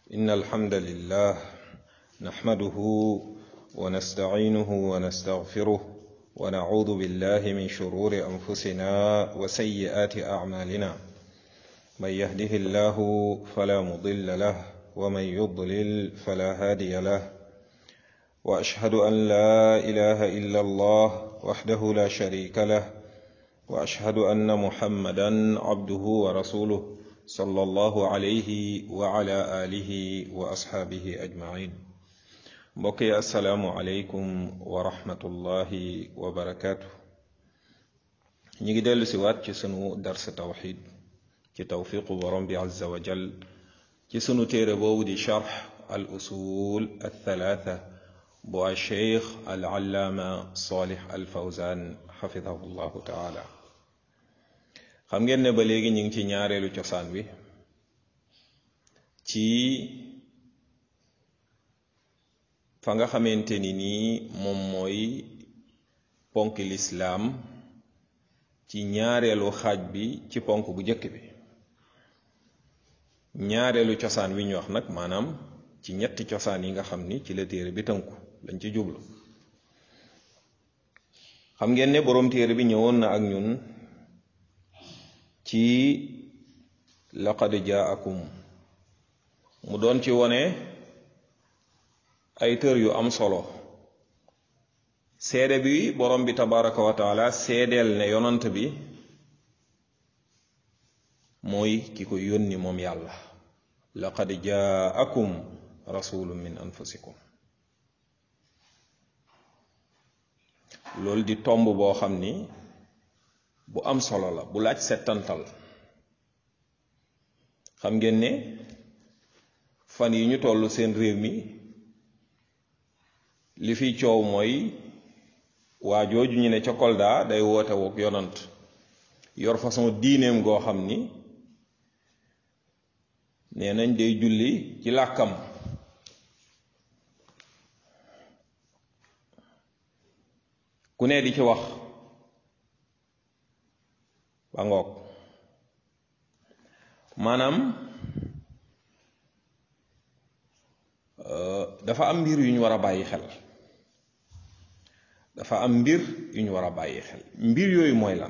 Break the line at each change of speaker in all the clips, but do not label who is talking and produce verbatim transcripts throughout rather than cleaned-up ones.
إن الحمد لله نحمده ونستعينه ونستغفره ونعوذ بالله من شرور أنفسنا وسيئات أعمالنا من يهده الله فلا مضل له ومن يضلل فلا هادي له وأشهد أن لا إله إلا الله وحده لا شريك له وأشهد أن محمدا عبده ورسوله صلى الله عليه وعلى آله وأصحابه أجمعين بقي السلام عليكم ورحمة الله وبركاته نيجي ديلو سيوات ci sunu dars tawhid ci tawfiq borom bi azza wa jal ci sunu téré bobu di sharh al usul al thalatha bu al sheikh al allama salih al fawzan حفظه الله تعالى xam ngeen ne ba léegi ñu ngi ci ñaareelu cosaan wi ci fa nga xamante ni nii moom mooy ponk lislaam ci ñaareelu xaaj bi ci ponk bu njëkk bi ñaareelu cosaan wi ñu wax nag maanaam ci ñetti cosaan yi nga xam ni ci la téere bi tënku lañ ci jublu xam ngeen ne boroom téere bi ñëwoon na ak ñun ci laqad jaakum mu doon ci wone ay tër yu am solo seede bi borom bi tabaraka wa taala seedeel ne yonant bi mooy ki ko yónni moom yàlla laqad jaakum rasulun min anfusikum loolu di tomb boo xam ni bu am solo la bu laaj settantal xam ngeen ne fan yi ñu toll seen réew mi li fi coow mooy waa jooju ñu ne ca Kolda day woote wook yonant yor façon diineem goo xam ni nee nañ day julli ci làkkam ku ne di ci wax ba ngoog maanaam dafa am mbir yu ñu war a bàyyi xel dafa am mbir yu ñu war a bàyyi xel mbir yooyu mooy lan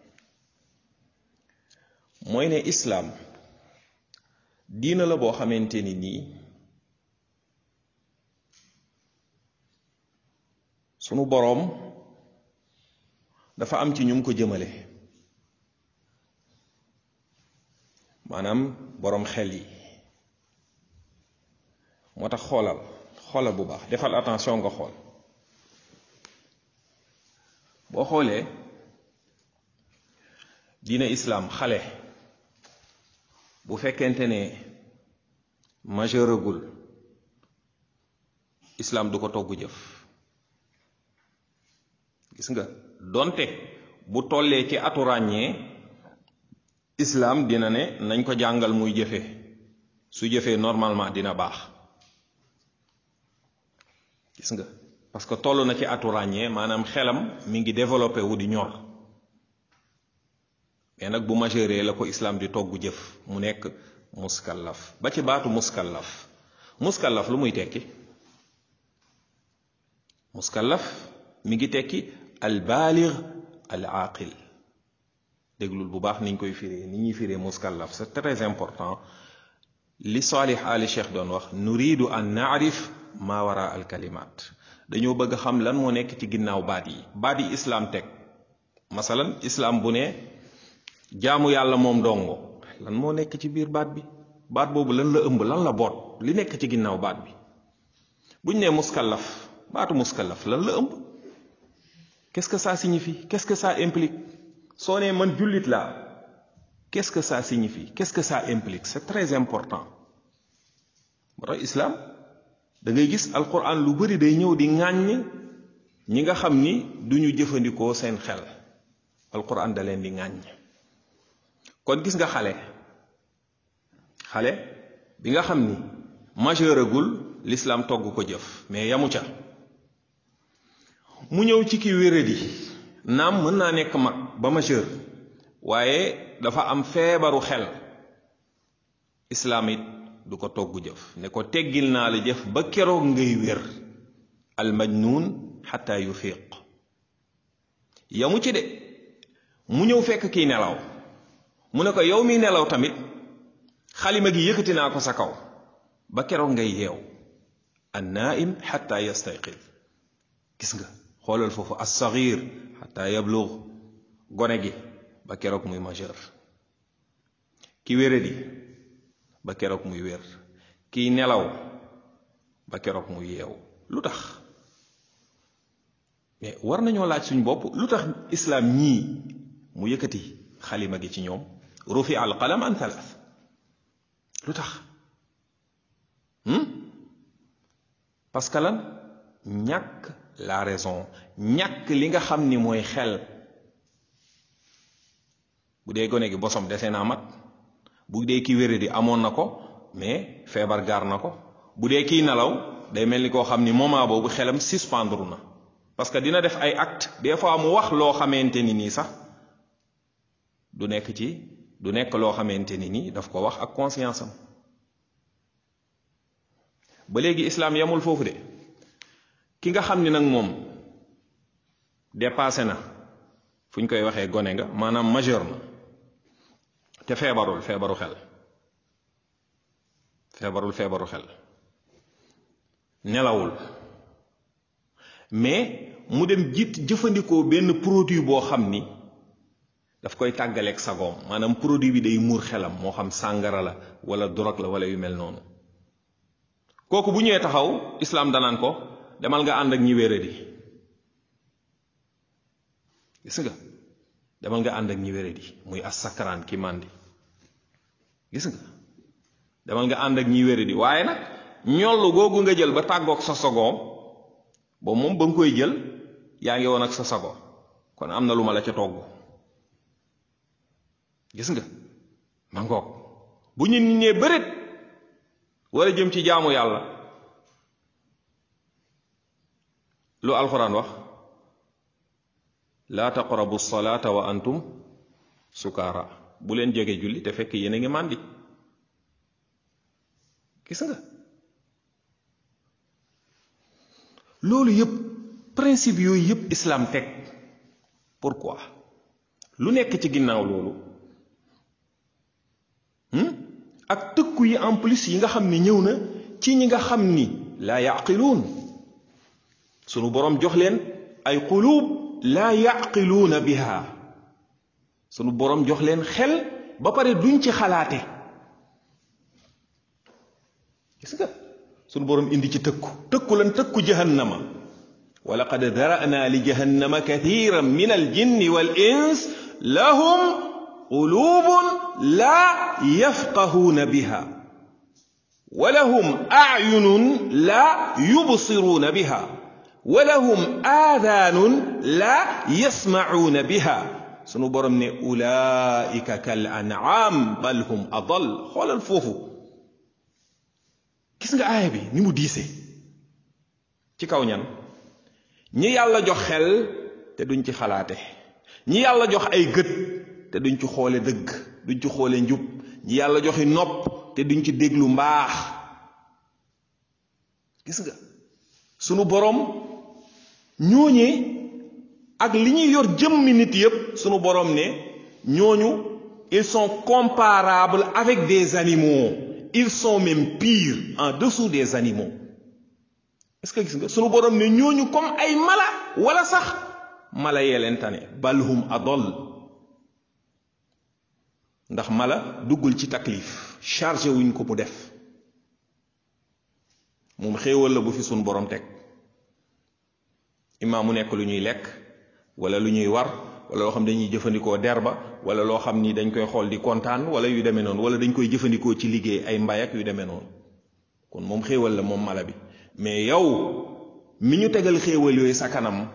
mooy ne islaam diina la boo xamante ni nii sunu boroom dafa am ci ñum ko jëmale maanaam boroom xel yi moo tax xoolal xoolal bu baax defal attention nga xool boo xoolee diine islaam xale bu fekkente ne majeuragul islaam du ko togg jëf gis nga donte bu tollee ci atu ràññee islaam dina ne nañ ko jàngal muy jëfe su jëfee normalement dina baax gis nga parce que toll na ci atu ràññee maanaam xelam mi ngi développé wu di ñor mais nag bu majeuree la ko islaam di togg jëf mu nekk muskallaf ba ci baatu muskallaf muskallaf lu muy tekki muskallaf mi ngi tekki al baalig al aaqil déglul bu baax niñ koy firee ni ñuy firee muskallaf c'est très important li Salih Ali Cheikh doon wax nuridu an naarif ma wara al kalimat dañoo bëgg xam lan moo nekk ci ginnaaw baat yi baat yi islaam teg masalan islaam bu ne jaamu yàlla moom dongo lan moo nekk ci biir baat bi baat boobu lan la ëmb lan la boot li nekk ci ginnaaw baat bi buñ ne muskallaf baatu muskallaf lan la ëmb qu'est-ce que ça signifie qu'est-ce que ça implique soo nee man jullit laa qu'est-ce que ça signifie qu'est-ce que ça implique c'est très important moo tax islam da ngay gis alquran lu bari day ñëw di ŋàññ ñi nga xam ni duñu jëfandikoo seen xel alquran da leen di ŋàññ kon gis nga xale xale bi nga xam ni majeuragul l'islam togg ko jëf mais yamu ca mu ñëw ci ki wéradi naam mën naa nekk mag ba majeur waaye dafa am feebaru xel islaam it du ko togg jëf ne ko teggil naa la jëf ba keroog ngay wér al majnuun xataa yufiq yamu ci de mu ñëw fekk kii nelaw mu ne ko yow mi nelaw tamit xalima gi yëkkati naa ko sa kaw ba keroog ngay yeew an naim xataa yastayqid gis nga xoolal foofu as-saghir xataa yablugh gone gi ba keroog muy majeur ki wéradi ba keroog muy wér kii nelaw ba keroog muy yeew lu tax mais war nañoo laaj suñ bopp lu tax islaam ñii mu yëkkati xalima gi ci ñoom rufi al qalam an thalath lu tax parce que lan ñàkk la raison ñàkk li nga xam ni mooy xel bu dee gone gi bosom dese naa mat bu dee kii wéradi amoon na ko mais feebar gaar na ko bu dee kii nelaw day mel ni koo xam ni moment boobu xelam suspendre na parce que dina def ay acte des fois mu wax loo xamante ni nii sax du nekk ci du nekk loo xamante ni nii daf ko wax ak conscience am ba léegi islam yamul foofu de ki nga xam ni nag moom dépassé na fu ñu koy waxee gone nga maanaam majeur na te feebarul feebaru xel feebarul feebaru xel nelawul mais mu dem jiit jëfandikoo benn produit boo xam ni daf koy tàggaleeg sagoom maanaam produit bi day muur xelam moo xam sàngara la wala drogue la wala yu mel noonu kooku bu ñëwee taxaw islam danaan ko demal nga ànd ak ñi wéradi gis nga demal nga ànd ak ñi wéradi muy as-sakraan ki màndi gis nga demal nga ànd ak ñi wéradi waaye nag ñollu googu nga jël ba tàggoog sa sagoom boobu moom ba nga koy jël yaa ngi woon ak sa sago kon am na lu ma la ca togg gis nga ma ngoog bu ñu nit ñee bëreet wala jëm ci jaamu yàlla lu alquran wax laa taqrabu salata wa antum sukaara bu leen jege julli te fekk yéen a ngi màndi gis nga loolu yëpp principe yooyu yëpp islam teg pourquoi lu nekk ci ginnaaw loolu ak tëkku yi en plus yi nga xam ni ñëw na ci ñi nga xam ni laa yaqiluun sunu boroom jox leen ay qulub laa yaqiluuna biha sunu boroom jox leen xel ba pare duñ ci xalaate gis nga sunu boroom indi ci tëkku tëkku lan tëkku jahannama wa laqad dara'na li jahannama kathiran min al jinni wal ins lahum qulubun la yafqahuuna biha wa lahum a'yunun la yubsiruuna biha wa lahum aadaanun la yasma'uuna biha sunu borom ne ulaa'ika kal an'aam bal hum adall xoolal foofu gis nga aaya bi ni mu diisee ci kaw ñan ñi yàlla jox xel te duñ ci xalaate ñi yàlla jox ay gët te duñ ci xoole dëgg duñ ci xoole njub ñi yàlla joxi nopp te duñ ci déglu mbaax gis nga sunu borom ñooñee ak li ñuy yor jëmmi nit yépp sunu borom ne ñooñu ils sont comparables avec des animaux ils sont même pires en dessous des animaux est-ce que gis nga sunu borom ne ñooñu comme ay mala wala sax mala yee leen tane balhum adol ndax mala duggul ci taklif chargé wuñ ko mu def moom xéewal la bu fi sunu borom teg imma mu nekk lu ñuy lekk wala lu ñuy war wala loo xam dañuy jëfandikoo derba wala loo xam ni dañ koy xool di kontaan wala yu demee noonu wala dañ koy jëfandikoo ci liggéey ay mbay ak yu demee noonu kon moom xéewal la moom mala bi mais yow mi ñu tegal xéewal yooyu sa kanam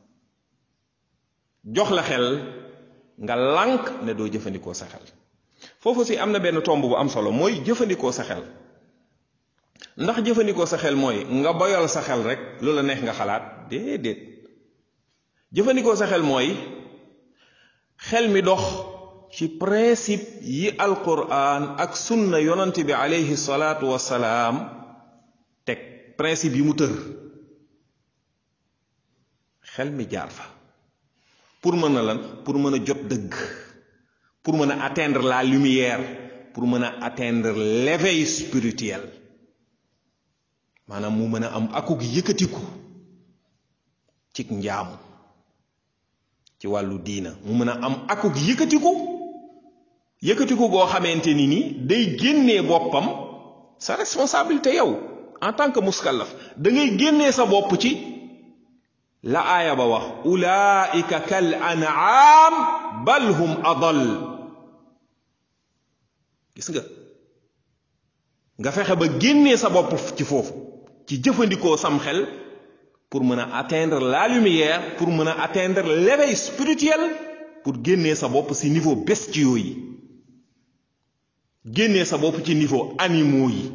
jox la xel nga lànk ne doo jëfandikoo sa xel foofu si am na benn tomb bu am solo mooy jëfandikoo sa xel ndax jëfandikoo sa xel mooy nga boyal sa xel rek lu la neex nga xalaat déedéet jëfandikoo sa xel mooy xel mi dox ci principe yi alquran ak sunna yonante bi alayhi salaatu wassalaam teg principe yi mu tër xel mi jaar fa pour mën a lan pour mën a jot dëgg pour mën a atteindre la lumière pour mën a atteindre l'éveil spirituel maanaam mu mën a am akuk yëkkatiku cig njaamu ci wàllu diina mu mën a am akuk yëkkatiku yëkkatiku goo xamante ni ni day génnee boppam sa responsabilité yow en tant que muskallaf da ngay génnee sa bopp ci la aaya ba wax ulaika kal an'am bal hum adal gis nga nga fexe ba génnee sa bopp ci foofu ci jëfandikoo sam xel pour mën a atteindre la lumière pour mën a atteindre l'éveil spirituel pour génnee sa bopp ci niveau bestiaux yi génnee sa bopp ci niveau animaux yi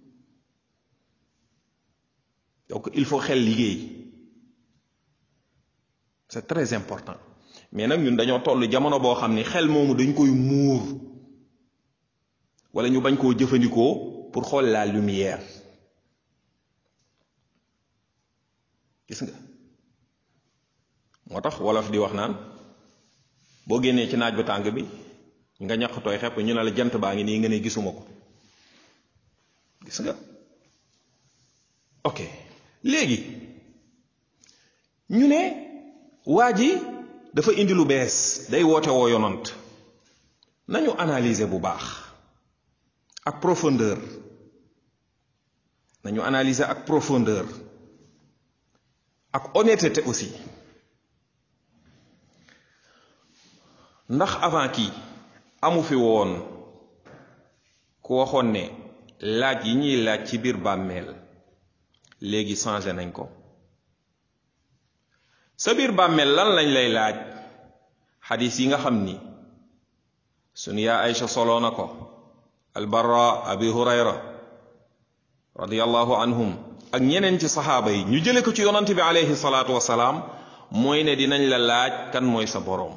donc il faut xel liggéey c'est très important mais nag ñun dañoo toll jamono boo xam ni xel moomu dañ koy muur wala ñu bañ koo jëfandikoo pour xool la lumière gis nga moo tax wolof di wax naan boo génnee ci naaj bu tàng bi nga ñaq tooy xepp ñu ne la jant baa ngi nii nga ne gisuma ko gis nga ok léegi ñu ne waa ji dafa indi lu bees day woote woo yonant nañu analyser bu baax ak profondeur nañu analyser ak profondeur ak honnêteté aussi ndax avant kii amu fi woon ku waxoon ne laaj yi ñuy laaj ci biir bàmmeel léegi changé nañ ko sa biir bàmmeel lan lañ lay laaj xadis yi nga xam ni sunu yaa Aïcha soloo na ko albarra abi hurayra radiyallahu anhum ak ñeneen ci saxaaba yi ñu jële ko ci yonante bi alayhi salaatu wasalaam mooy ne dinañ la laaj kan mooy sa boroom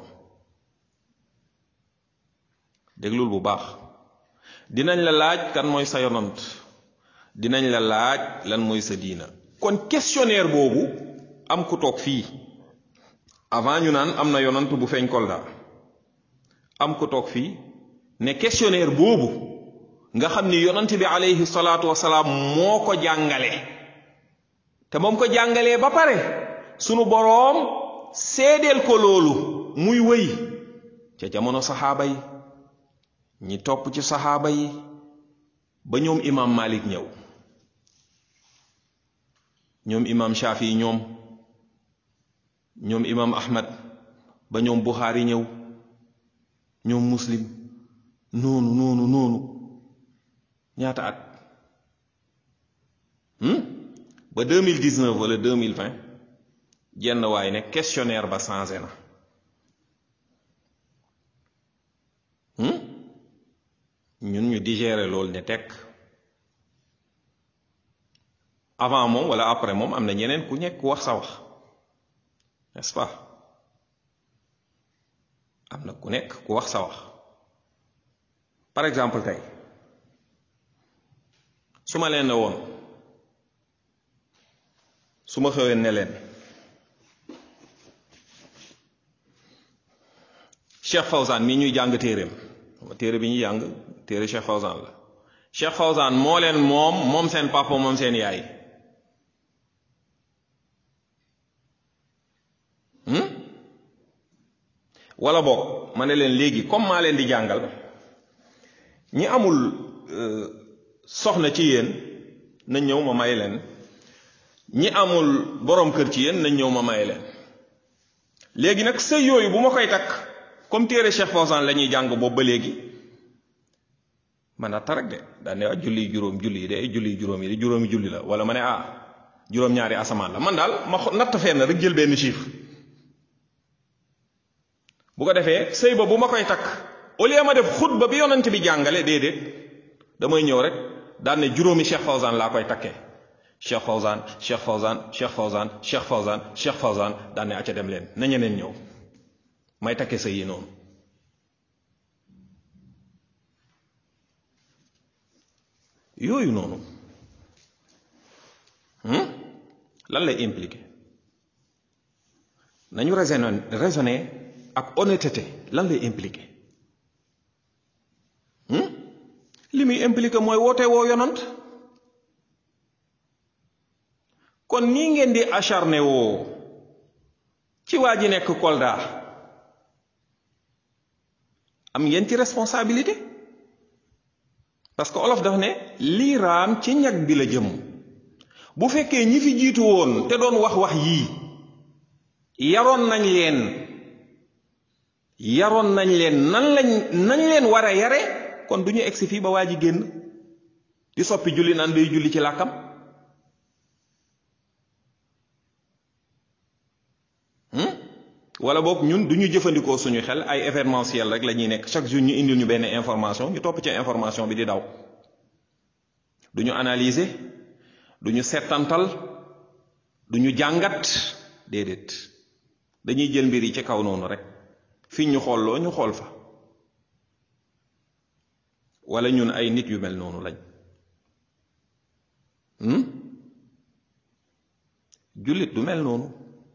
déglul bu baax dinañ la laaj kan mooy sa yonant dinañ la laaj lan mooy sa diina kon questionnaire boobu am ku toog fii avant ñu naan am na yonant bu feeñ Kolda am ku toog fii ne questionnaire boobu nga xam ni yonant bi alayhi salaatu wasalaam moo ko jàngale te moom ko jàngalee ba pare sunu boroom seedeel ko loolu muy wëy ca jamono saxaaba yi ñi topp ci saxaaba yi ba ñoom imam Malik ñëw ñoom imam Shafi ñoom ñoom imam Ahmad ba ñoom Bukhari ñëw ñoom Muslim noonu noonu noonu ñaata at hmm? ba deux mille dix-neuf wala deux mille vingt jenn waay ne questionnaire ba changé na hmm? ñun ñu digérer loolu ne tekk avant moom wala après moom am na ñeneen ku nekk ku wax sa wax n'est-ce pas am na ku nekk ku wax sa wax par exemple tey su ma leen ne woon su ma xëwee ne leen Cheikh Fawzan mii ñuy jàng téereem téere bi ñuy jàng téere Cheikh Fawzan la Cheikh Fawzan moo leen moom moom seen papa moom seen yaay hmm? wala boog ma ne leen léegi comme maa leen di jàngal ñi amul euh, soxna ci yéen nañ ñëw ma may leen ñi amul boroom kër ci yéen nañ ñëw ma may leen léegi nag sëy yooyu bu ma koy takk comme téere Cheikh Fawzan la ñuy jàng boobu ba léegi man a tarak de daa ne ah julli juróom julli yi de julli juróom yi de juróomi julli la wala ma ne ah juróom-ñaari asamaan la man daal ma natt fenn rek jël benn chiffre bu ko defee sëy ba bu ma koy takk au lieu ma def xutba bi yonent bi jàngale déedéet damay ñëw rek daan ne juróomi Cheikh Fawzan laa koy takkee Cheikh Fawzan Cheikh Fawzan Cheikh Fawzan Cheikh Fawzan Cheikh Fawzan daan ne acca dem leen na ñeneen ñëw may takke sëy yi noonu yooyu noonu lan lay impliqué nañu raisonner raisonner ak honnêteté lan lay impliqué li muy impliqué mooy woote woo yonant kon nii ngeen di acharné woo ci waa ji nekk Kolda am ngeen ci responsabilité parce que olof dafa ne lii raam ci ñag bi la jëm bu fekkee ñi fi jiitu woon te doon wax wax yii yaroon nañ leen yaroon nañ leen nan lañ nañ leen war a yare kon du ñu egsi fii ba waa ji génn di soppi julli naan day julli ci làkkam wala boog ñun du ñu jëfandikoo suñu xel ay événementiel rek la ñuy nekk chaque jour ñu indil ñu benn information ñu topp ci information bi di daw du ñu analyser du ñu settantal du ñu jàngat déedéet dañuy jël mbir yi ci kaw noonu rek fi ñu xoolloo ñu xool fa wala ñun ay nit yu mel noonu lañ jullit du mel noonu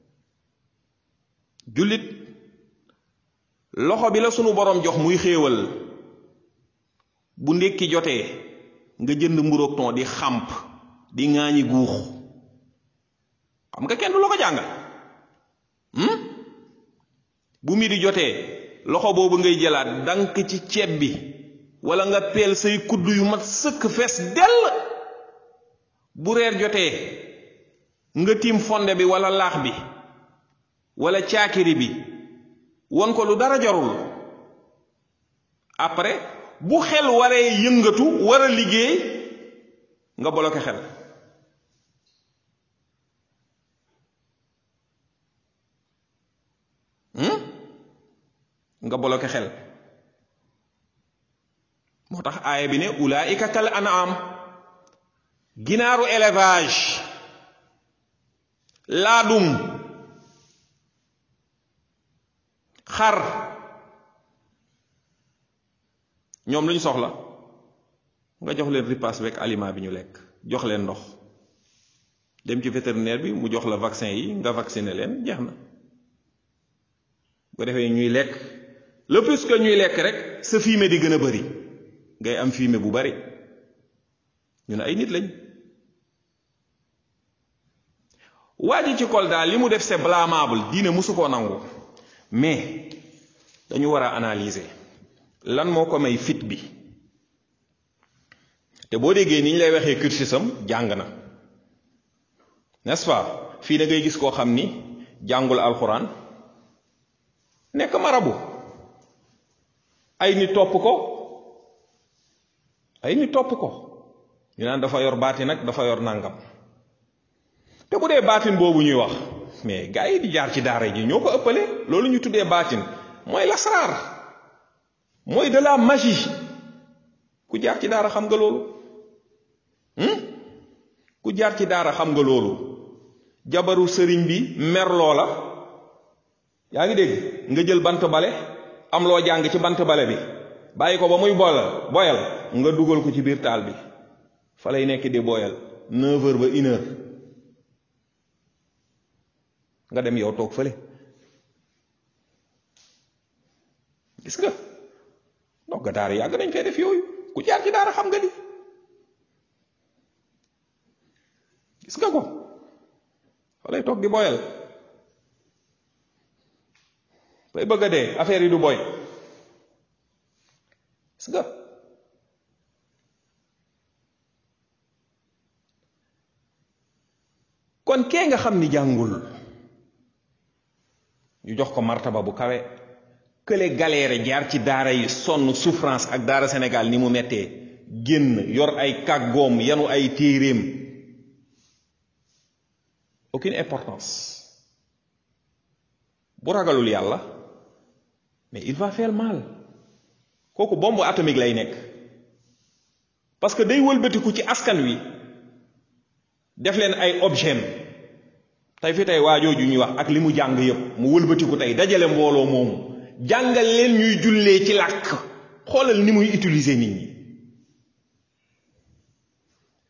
jullit loxo bi la sunu borom jox muy xéewal bu ndékki jotee nga jënd mburoog ton di xàmp di ŋaañi guux xam nga kenn du la ko jàngal bu mi di jotee loxo boobu ngay jëlaat dank ci ceeb bi wala nga peel say kudd yu mat sëkk fees dell bu reer jotee nga tiim fonde bi wala laax bi wala caakiri bi won ko lu dara jarul après bu xel waree yëngatu war a liggéey nga bloqué xel nga bloqué xel moo tax aaya bi ne ulaika kal an'am ginaaru élevage laadum xar ñoom lu ñu soxla nga jox leen ripaas beeg aliment bi ñu lekk jox leen ndox dem ci vétérinaire bi mu jox la vaccin yi nga vacciner leen jeex na bu defee ñuy lekk le plus que ñuy lekk rek sa fumier di gën a bari ngay am fumier bu bari ñu ne ay nit lañ waa ji ci Kolda li mu def c'est blâmable diine musu koo nangu mais dañu war a analyser lan moo ko may fit bi te boo déggee ni ñu lay waxee cursusam jàng na n'est-ce pas fii da ngay gis koo xam ni jàngul alxuraan nekk marabu ay nit topp ko ay nit topp ko ñu naan dafa yor baatin nag dafa yor nàngam te bu dee baatin boobu ñuy wax mais gars yi di jaar ci daara ji ñoo ko ëppale loolu ñu tuddee baatin mooy lasraar mooy de la magie ku jaar ci daara xam nga loolu ku jaar ci daara xam nga loolu jabaru sëriñ bi mer loola yaa ngi dégg nga jël bant bale am loo jàng ci bant bale bi bàyyi ko ba muy boyal boyal nga dugal ko ci biir taal bi fa lay nekk di boyal neuf heures ba une heure nga dem yow toog fële gis nga donc daara yàgg nañ fee def yooyu ku jaar ci daara xam nga di gis nga ko fa lay toog di boyal bay bëgg a dee affaire yi du boy gis nga kon kee nga xam ni jàngul ñu jox ko martaba bu kawe kële galère jaar ci daara yi sonn souffrance ak daara Sénégal ni mu mettee génn yor ay kàggoom yanu ay téeréem aucune importance bu ragalul yàlla mais il va faire mal kooku bombe atomique lay nekk parce que day wëlbatiku ci askan wi def leen ay objet tey fi tey waajooju ñuy wax ak li mu jàng yépp mu wëlbatiku tey dajale mbooloo moomu jàngal leen ñuy jullee ci làkk xoolal ni muy utiliser nit ñi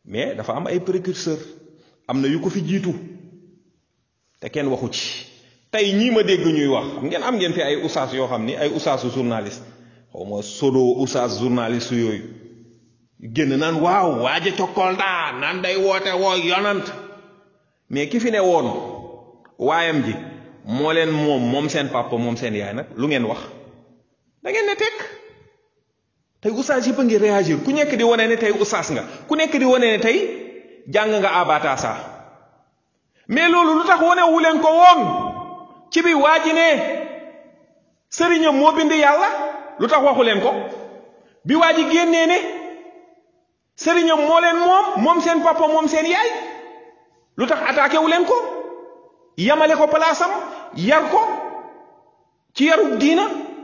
mais dafa am ay précurseur am na yu ko fi jiitu te kenn waxu ci tey ñii ma dégg ñuy wax xam ngeen am ngeen fi ay oustaz yoo xam ni ay oustaasu journaliste xaw ma sodo oustaz journaliste yooyu génn naan waaw waaja ca Kolda naan day woote woo yonant mais ki fi ne woon waayam ji moo leen moom moom seen papa moom seen yaay nag lu ngeen wax da ngeen ne tekk tey oustaz yëpp a ngi réagir ku nekk di wane ne tey oustaz nga ku nekk di wane ne tey jàng nga abata sa mais loolu lu tax wane wu leen ko woon ci bi waa ji ne sëriñam moo bind yàlla lu tax waxu leen ko bi waa ji génnee ne sëriñam moo leen moom moom seen papa moom seen yaay lu tax attaqué wu leen ko yamale ko palaasam yar ko ci yarub diina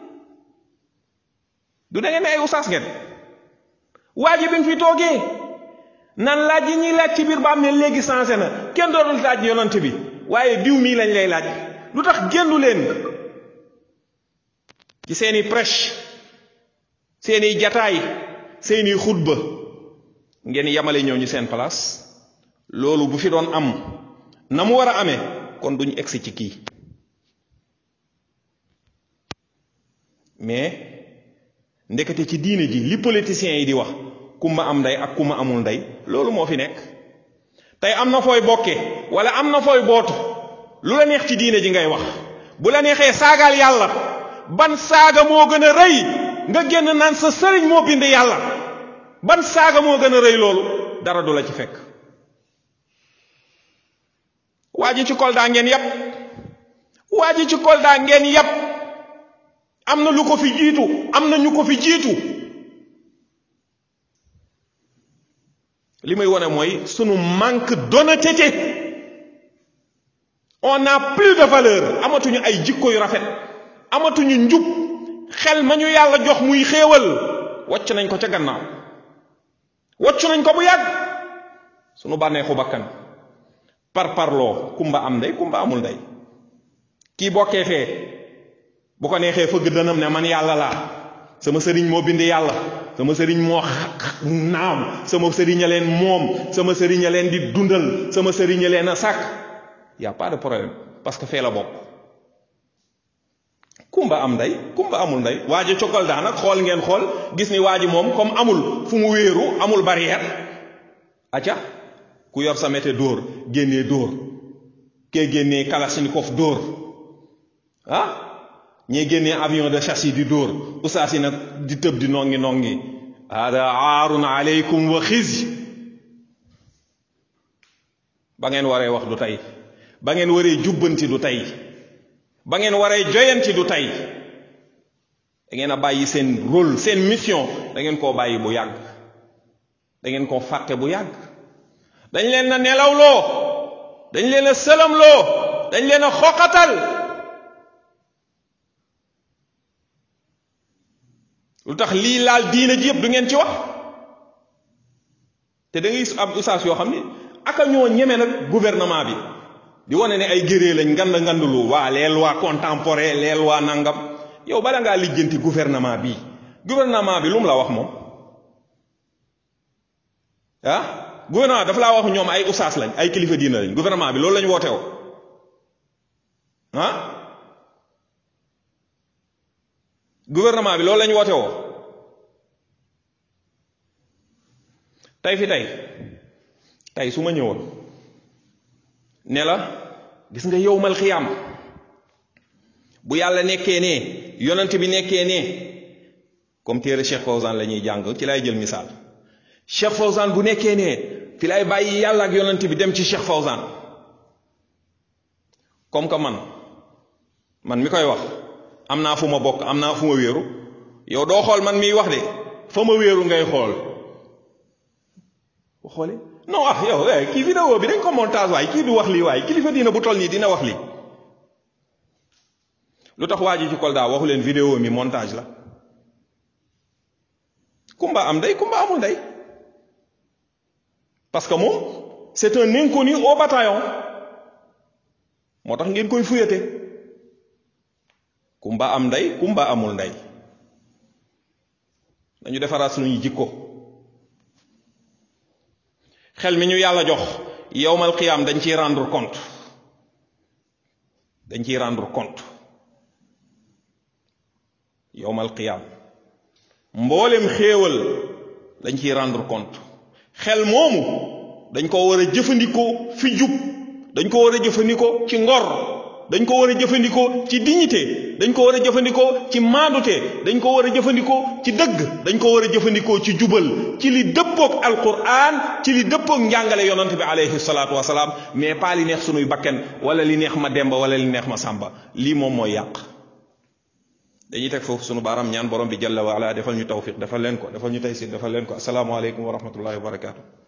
du da ngeen ne ay usaas ngeen waa ji bi mu fi toogee nan laaj yi ñuy laaj ci biir baam ne léegi changé na kenn dootul laaj yonant bi waaye diw mii lañ lay laaj lu tax génnu leen ci seeni prêche seeni jataay seeni xutba ngeen yamale ñooñu seen place loolu bu fi doon am na mu war a amee kon duñu egsi ci kii mais ndekete ci diine ji li politiciens yi di wax kumba am ndey ak kumba amul ndey loolu moo fi nekk tey am na fooy bokke wala am na fooy bootu lu la neex ci diine ji ngay wax bu la neexee saagaal yàlla ban saaga moo gën a rëy nga génn naan sa sëriñ moo bind yàlla ban saaga moo gën a rëy loolu dara du la ci fekk waa ji ci Kolda ngeen yàpp waa ji ci Kolda ngeen yàpp am na lu ko fi jiitu am na ñu ko fi jiitu li may wone mooy sunu manque d'honnêteté on n'a plus de valeur amatuñu ay jikko yu rafet amatuñu njub xel ma ñu yàlla jox muy xéewal wàcc nañ ko ca gannaaw wàcc nañ ko bu yàgg sunu bànneexu bakkan par parloo kumba am ndey kumba amul ndey kii bokkee fee bu ko neexee fëgg dënam ne man yàlla laa sama sëriñ moo bind yàlla sama sëriñ moo naam sama sëriñ a leen moom sama sëriñ a leen di dundal sama sëriñ a leen a sàkk y a pas de problème parce que fee la bokk kumba am ndey kumba amul ndey waa ji cokal daa nag xool ngeen xool gis ni waa ji moom comme amul fu mu wéeru amul barrière acca ku yor sa mété dóor génnee dóor kee génnee kalachnikov dóor ah ñee génnee avion de chasse di dóor usaas yi nag di tëb di nongi nongi hada aarun aleykum wa xizy ba ngeen waree wax du tey ba ngeen waree jubbanti du tey ba ngeen waree joyanti du tey da ngeen a bàyyi seen rôle seen mission da ngeen koo bàyyi bu yàgg da ngeen koo fàtte bu yàgg dañ leen a nelawloo dañ leen a sëlamloo dañ leen a xoqatal lu tax lii laal diina ji yëpp du ngeen ci wax te da ngay am ustaas yoo xam ni aka ñoo ñeme nag gouvernement bi di wane ne ay géree lañ ngand ngandulu waa les lois contemporaines les lois nangam yow bala ngaa lijjanti gouvernement bi gouvernement bi lu mu la wax moom ah gouvernement dafa laa wax ñoom ay ustaas lañ ay kilifa diina lañ gouvernement bi loolu lañ woote woo ah gouvernement bi loolu lañ woote woo tey fi tey tey su ma ñëwoon ne la gis nga yowmal xiyaam bu yàlla nekkee ne yonent bi nekkee ne comme téere Cheikh Fawzan la ñuy jàng ci lay jël misaal Cheikh Fawzan bu nekkee ne fi lay bàyyi yàlla ak yonent bi dem ci Cheikh Fawzan comme que man man mi koy wax am naa fu ma bokk am naa fu ma wéeru yow doo xool man miy wax de fa ma wéeru ngay xool bu xoolee non ah yow kii vidéo bi dañ ko montage waay kii du wax lii waay kilifa diina bu toll nii dina wax lii lu tax waa ji ci Kolda waxu leen vidéo mi montage la kumba am ndey kumba amul ndey parce que moom c'est un inconnu au bataillon moo tax ngeen koy fuyate kumba am ndey kumba amul ndey dañu defaraat suñuy jikko xel mi ñu yàlla jox yowmal qiyaam dañ ciy rendre compte dañ ciy rendre compte yowmal qiyaam mboolem xéewal dañ ciy rendre compte xel moomu dañ ko war a jëfandikoo fi jub dañ ko war a jëfandikoo ci ngor dañ ko war a jëfandikoo ci dignité dañ ko war a jëfandikoo ci maandute dañ ko war a jëfandikoo ci dëgg dañ ko war a jëfandikoo ci jubal ci li dëppoog alquran ci li dëppoog njàngale yonant bi alayhi salaatu wasalaam mais pas li neex sunuy bakken wala li neex ma demba wala li neex ma sàmba lii moom mooy yàq dañuy teg foofu sunu baaraam ñaan borom bi jalla wa ala defal ñu tawfiq defal leen ko defal ñu taysir defal leen ko assalaamu aleykum wa rahmatullahi wa barakatuh